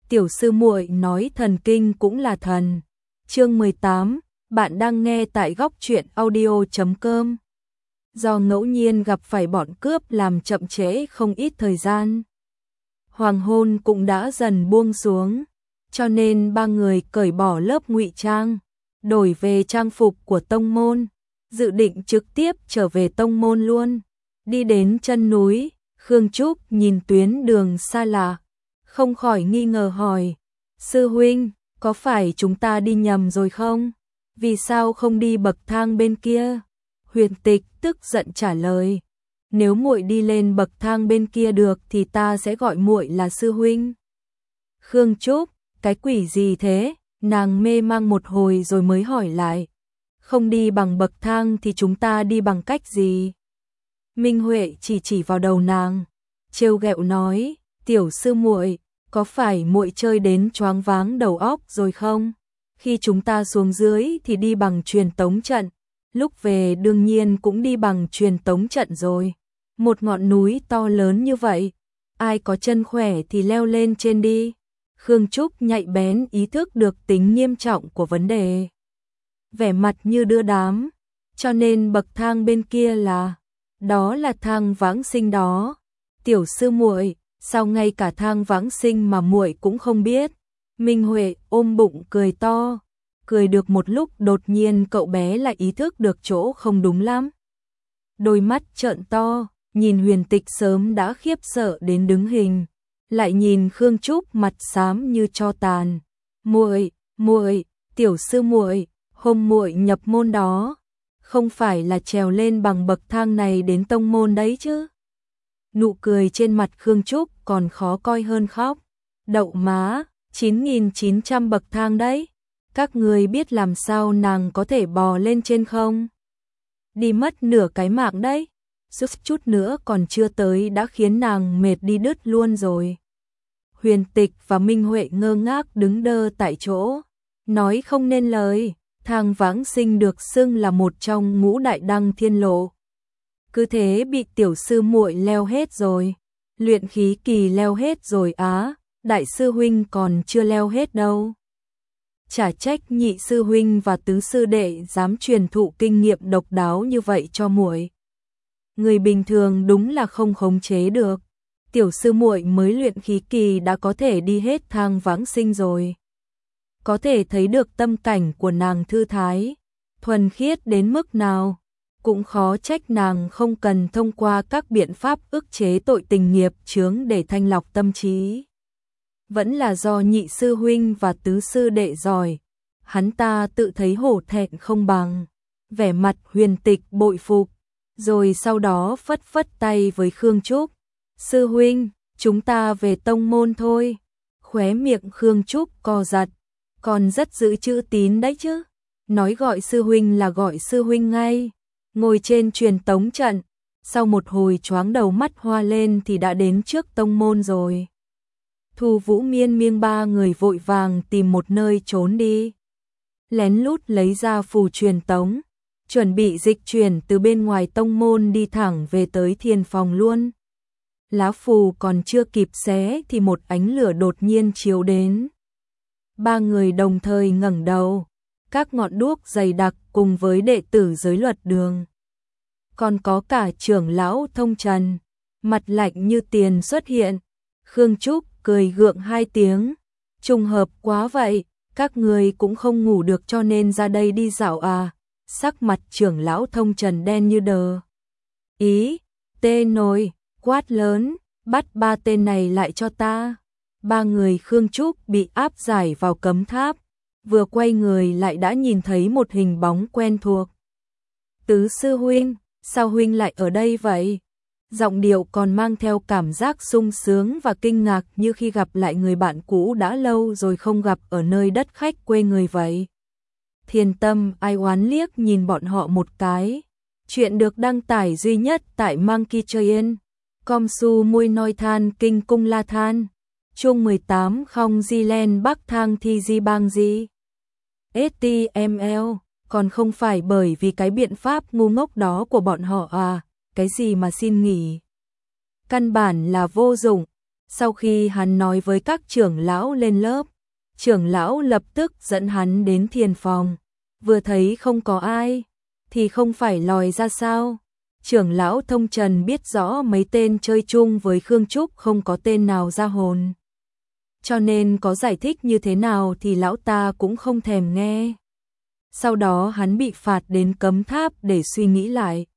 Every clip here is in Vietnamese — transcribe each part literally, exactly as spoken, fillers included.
tiểu sư muội nói thần kinh cũng là thần. Chương mười tám, bạn đang nghe tại góc truyện audio chấm com. Do ngẫu nhiên gặp phải bọn cướp làm chậm trễ không ít thời gian. Hoàng hôn cũng đã dần buông xuống, cho nên ba người cởi bỏ lớp ngụy trang, đổi về trang phục của tông môn, dự định trực tiếp trở về tông môn luôn. Đi đến chân núi, Khương Trúc nhìn tuyến đường xa lạ, không khỏi nghi ngờ hỏi, sư huynh, có phải chúng ta đi nhầm rồi không? Vì sao không đi bậc thang bên kia? Huyền Tịch tức giận trả lời, nếu muội đi lên bậc thang bên kia được thì ta sẽ gọi muội là sư huynh. Khương Trúc, cái quỷ gì thế? Nàng mê mang một hồi rồi mới hỏi lại, không đi bằng bậc thang thì chúng ta đi bằng cách gì? Minh Huệ chỉ chỉ vào đầu nàng, trêu ghẹo nói, tiểu sư muội, có phải muội chơi đến choáng váng đầu óc rồi không? Khi chúng ta xuống dưới thì đi bằng truyền tống trận, lúc về đương nhiên cũng đi bằng truyền tống trận rồi. Một ngọn núi to lớn như vậy, ai có chân khỏe thì leo lên trên đi. Khương Trúc nhạy bén ý thức được tính nghiêm trọng của vấn đề. Vẻ mặt như đưa đám, cho nên bậc thang bên kia là, đó là thang vãng sinh đó. Tiểu sư muội, sao ngay cả thang vãng sinh mà muội cũng không biết? Minh Huệ ôm bụng cười to, cười được một lúc đột nhiên cậu bé lại ý thức được chỗ không đúng lắm. Đôi mắt trợn to, nhìn Huyền Tịch sớm đã khiếp sợ đến đứng hình, lại nhìn Khương Trúc mặt xám như tro tàn. Muội, muội, tiểu sư muội, hôm muội nhập môn đó, không phải là trèo lên bằng bậc thang này đến tông môn đấy chứ? Nụ cười trên mặt Khương Trúc còn khó coi hơn khóc. Đậu má, chín nghìn chín trăm bậc thang đấy. Các người biết làm sao nàng có thể bò lên trên không? Đi mất nửa cái mạng đấy. Giúp chút nữa còn chưa tới đã khiến nàng mệt đi đứt luôn rồi. Huyền Tịch và Minh Huệ ngơ ngác đứng đơ tại chỗ, nói không nên lời. Thang vãng sinh được xưng là một trong ngũ đại đăng thiên lộ, cứ thế bị tiểu sư muội leo hết rồi. Luyện khí kỳ leo hết rồi á, đại sư huynh còn chưa leo hết đâu. Chả trách nhị sư huynh và tứ sư đệ dám truyền thụ kinh nghiệm độc đáo như vậy cho muội. Người bình thường đúng là không khống chế được. Tiểu sư muội mới luyện khí kỳ đã có thể đi hết thang vãng sinh rồi. Có thể thấy được tâm cảnh của nàng thư thái, thuần khiết đến mức nào. Cũng khó trách nàng không cần thông qua các biện pháp ức chế tội tình nghiệp chướng để thanh lọc tâm trí. Vẫn là do nhị sư huynh và tứ sư đệ giỏi, hắn ta tự thấy hổ thẹn không bằng. Vẻ mặt Huyền Tịch bội phục, rồi sau đó phất phất tay với Khương Trúc. Sư huynh, chúng ta về tông môn thôi. Khóe miệng Khương Trúc co giật, còn rất giữ chữ tín đấy chứ. Nói gọi sư huynh là gọi sư huynh ngay. Ngồi trên truyền tống trận, sau một hồi choáng đầu mắt hoa lên thì đã đến trước tông môn rồi. Thu Vũ Miên Miên ba người vội vàng tìm một nơi trốn đi. Lén lút lấy ra phù truyền tống, chuẩn bị dịch chuyển từ bên ngoài tông môn đi thẳng về tới thiền phòng luôn. Lá phù còn chưa kịp xé thì một ánh lửa đột nhiên chiếu đến. Ba người đồng thời ngẩng đầu. Các ngọn đuốc dày đặc cùng với đệ tử giới luật đường. Còn có cả trưởng lão Thông Trần, mặt lạnh như tiền xuất hiện. Khương Trúc cười gượng hai tiếng. Trùng hợp quá vậy, các người cũng không ngủ được cho nên ra đây đi dạo à? Sắc mặt trưởng lão Thông Trần đen như đờ. Ý, tê nồi, quát lớn, bắt ba tên này lại cho ta. Ba người Khương Trúc bị áp giải vào cấm tháp. Vừa quay người lại đã nhìn thấy một hình bóng quen thuộc. Tứ sư huynh, sao huynh lại ở đây vậy? Giọng điệu còn mang theo cảm giác sung sướng và kinh ngạc như khi gặp lại người bạn cũ đã lâu rồi không gặp ở nơi đất khách quê người vậy. Thiền Tâm ai oán liếc nhìn bọn họ một cái. Chuyện được đăng tải duy nhất tại Monkey Train. Com su mui noi than kinh cung la than. Chương mười tám không di len bắc thang thi di bang di. ét tê em lờ, còn không phải bởi vì cái biện pháp ngu ngốc đó của bọn họ à, cái gì mà xin nghỉ. Căn bản là vô dụng, Sau khi hắn nói với các trưởng lão lên lớp, trưởng lão lập tức dẫn hắn đến thiền phòng, vừa thấy không có ai, thì không phải lòi ra sao. Trưởng lão Thông Trần biết rõ mấy tên chơi chung với Khương Trúc không có tên nào ra hồn. Cho nên có giải thích như thế nào thì lão ta cũng không thèm nghe. Sau đó hắn bị phạt đến cấm tháp để suy nghĩ lại.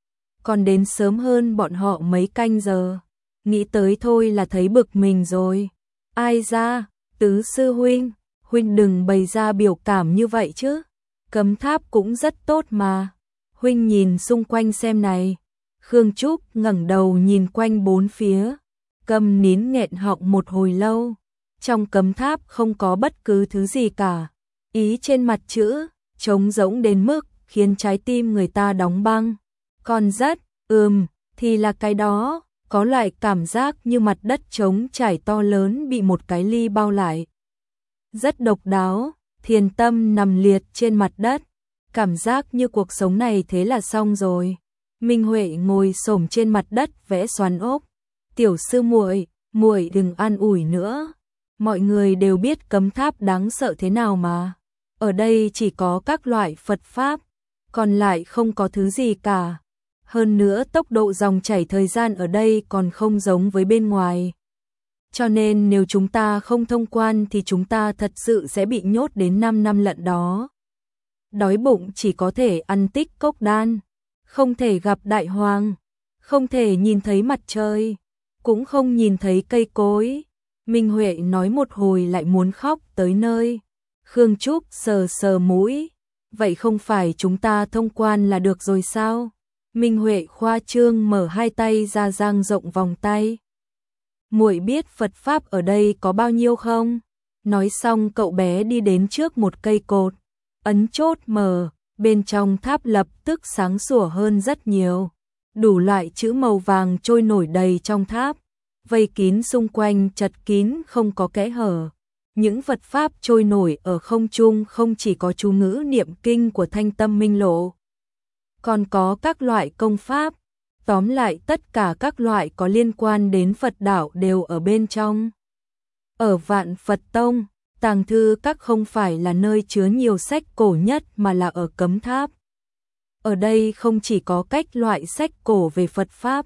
Còn đến sớm hơn bọn họ mấy canh giờ. Nghĩ tới thôi là thấy bực mình rồi. Ai ra, Tứ sư huynh, huynh đừng bày ra biểu cảm như vậy chứ. Cấm tháp cũng rất tốt mà. Huynh nhìn xung quanh xem này. Khương Trúc ngẩng đầu nhìn quanh bốn phía, câm nín nghẹn họng một hồi lâu. Trong cấm tháp không có bất cứ thứ gì cả. Ý trên mặt chữ, trống rỗng đến mức khiến trái tim người ta đóng băng. Còn rất, ừm, thì là cái đó, có loại cảm giác như mặt đất trống trải to lớn bị một cái ly bao lại. Rất độc đáo, Thiền Tâm nằm liệt trên mặt đất, cảm giác như cuộc sống này thế là xong rồi. Minh Huệ ngồi xổm trên mặt đất vẽ xoắn ốc. Tiểu sư muội, muội đừng an ủi nữa. Mọi người đều biết cấm tháp đáng sợ thế nào mà. Ở đây chỉ có các loại Phật pháp, còn lại không có thứ gì cả. Hơn nữa tốc độ dòng chảy thời gian ở đây còn không giống với bên ngoài. Cho nên nếu chúng ta không thông quan thì chúng ta thật sự sẽ bị nhốt đến năm năm lận đó. Đói bụng chỉ có thể ăn tích cốc đan, không thể gặp đại hoàng, không thể nhìn thấy mặt trời, cũng không nhìn thấy cây cối. Minh Huệ nói một hồi lại muốn khóc tới nơi. Khương Trúc sờ sờ mũi, vậy không phải chúng ta thông quan là được rồi sao? Minh Huệ khoa trương mở hai tay ra dang rộng vòng tay. Muội biết Phật pháp ở đây có bao nhiêu không? Nói xong cậu bé đi đến trước một cây cột, ấn chốt mở, bên trong tháp lập tức sáng sủa hơn rất nhiều. Đủ loại chữ màu vàng trôi nổi đầy trong tháp, vây kín xung quanh chật kín không có kẽ hở. Những Phật pháp trôi nổi ở không trung không chỉ có chú ngữ niệm kinh của Thanh Tâm Minh Lộ, còn có các loại công pháp, tóm lại tất cả các loại có liên quan đến Phật đạo đều ở bên trong. Ở Vạn Phật Tông, tàng thư các không phải là nơi chứa nhiều sách cổ nhất mà là ở cấm tháp. Ở đây không chỉ có cách loại sách cổ về Phật pháp,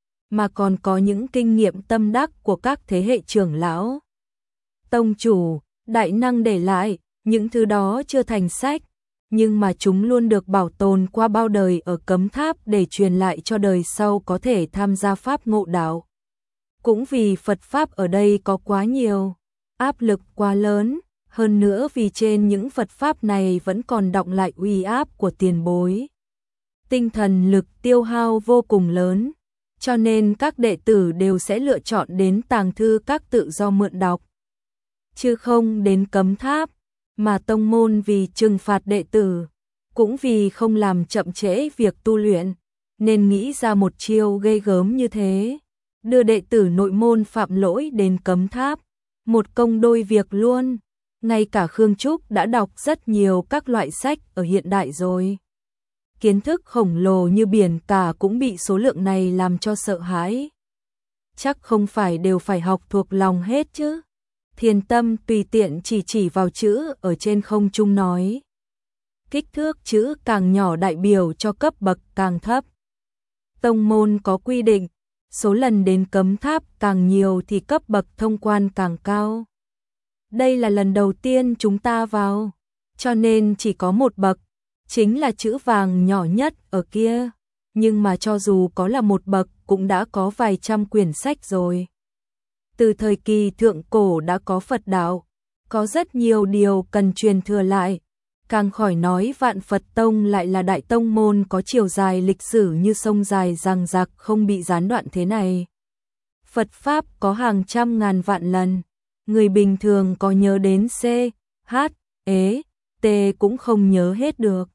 mà còn có những kinh nghiệm tâm đắc của các thế hệ trưởng lão, tông chủ, đại năng để lại. Những thứ đó chưa thành sách, nhưng mà chúng luôn được bảo tồn qua bao đời ở cấm tháp để truyền lại cho đời sau có thể tham gia pháp ngộ đạo. Cũng vì Phật pháp ở đây có quá nhiều, áp lực quá lớn, hơn nữa vì trên những Phật pháp này vẫn còn đọng lại uy áp của tiền bối. Tinh thần lực tiêu hao vô cùng lớn, cho nên các đệ tử đều sẽ lựa chọn đến tàng thư các tự do mượn đọc, chứ không đến cấm tháp. Mà tông môn vì trừng phạt đệ tử, cũng vì không làm chậm trễ việc tu luyện, nên nghĩ ra một chiêu ghê gớm như thế, đưa đệ tử nội môn phạm lỗi đến cấm tháp, một công đôi việc luôn. Ngay cả Khương Trúc đã đọc rất nhiều các loại sách ở hiện đại rồi. Kiến thức khổng lồ như biển cả cũng bị số lượng này làm cho sợ hãi. Chắc không phải đều phải học thuộc lòng hết chứ. Thiền Tâm tùy tiện chỉ chỉ vào chữ ở trên không trung nói. Kích thước chữ càng nhỏ đại biểu cho cấp bậc càng thấp. Tông môn có quy định, số lần đến cấm tháp càng nhiều thì cấp bậc thông quan càng cao. Đây là lần đầu tiên chúng ta vào, cho nên chỉ có một bậc, chính là chữ vàng nhỏ nhất ở kia. Nhưng mà cho dù có là một bậc cũng đã có vài trăm quyển sách rồi. Từ thời kỳ thượng cổ đã có Phật đạo, có rất nhiều điều cần truyền thừa lại, càng khỏi nói Vạn Phật Tông lại là đại tông môn có chiều dài lịch sử như sông dài dằng dặc không bị gián đoạn thế này. Phật Pháp có hàng trăm ngàn vạn lần, người bình thường có nhớ đến C, H, E, T cũng không nhớ hết được.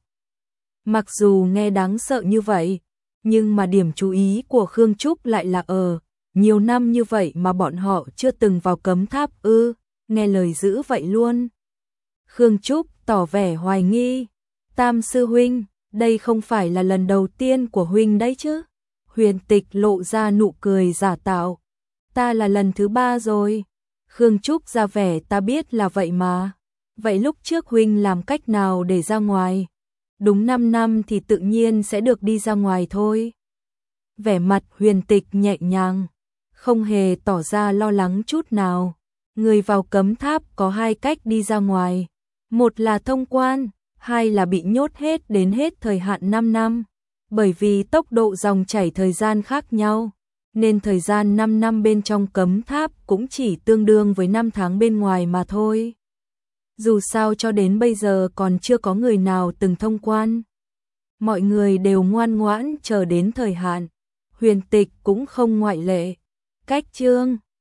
Mặc dù nghe đáng sợ như vậy, nhưng mà điểm chú ý của Khương Trúc lại là ở nhiều năm như vậy mà bọn họ chưa từng vào cấm tháp ư, nghe lời dữ vậy luôn. Khương Trúc tỏ vẻ hoài nghi, Tam sư huynh, đây không phải là lần đầu tiên của huynh đấy chứ? Huyền Tịch lộ ra nụ cười giả tạo, Ta là lần thứ ba rồi. Khương Trúc ra vẻ ta biết là vậy mà. Vậy lúc trước huynh làm cách nào để ra ngoài? Đúng năm năm thì tự nhiên sẽ được đi ra ngoài thôi. Vẻ mặt Huyền Tịch nhẹ nhàng, không hề tỏ ra lo lắng chút nào. Người vào cấm tháp có hai cách đi ra ngoài. Một là thông quan, hai là bị nhốt hết đến hết thời hạn năm năm. Bởi vì tốc độ dòng chảy thời gian khác nhau, nên thời gian năm năm bên trong cấm tháp cũng chỉ tương đương với năm tháng bên ngoài mà thôi. Dù sao cho đến bây giờ còn chưa có người nào từng thông quan. Mọi người đều ngoan ngoãn chờ đến thời hạn. Huyền Tịch cũng không ngoại lệ. Cách chương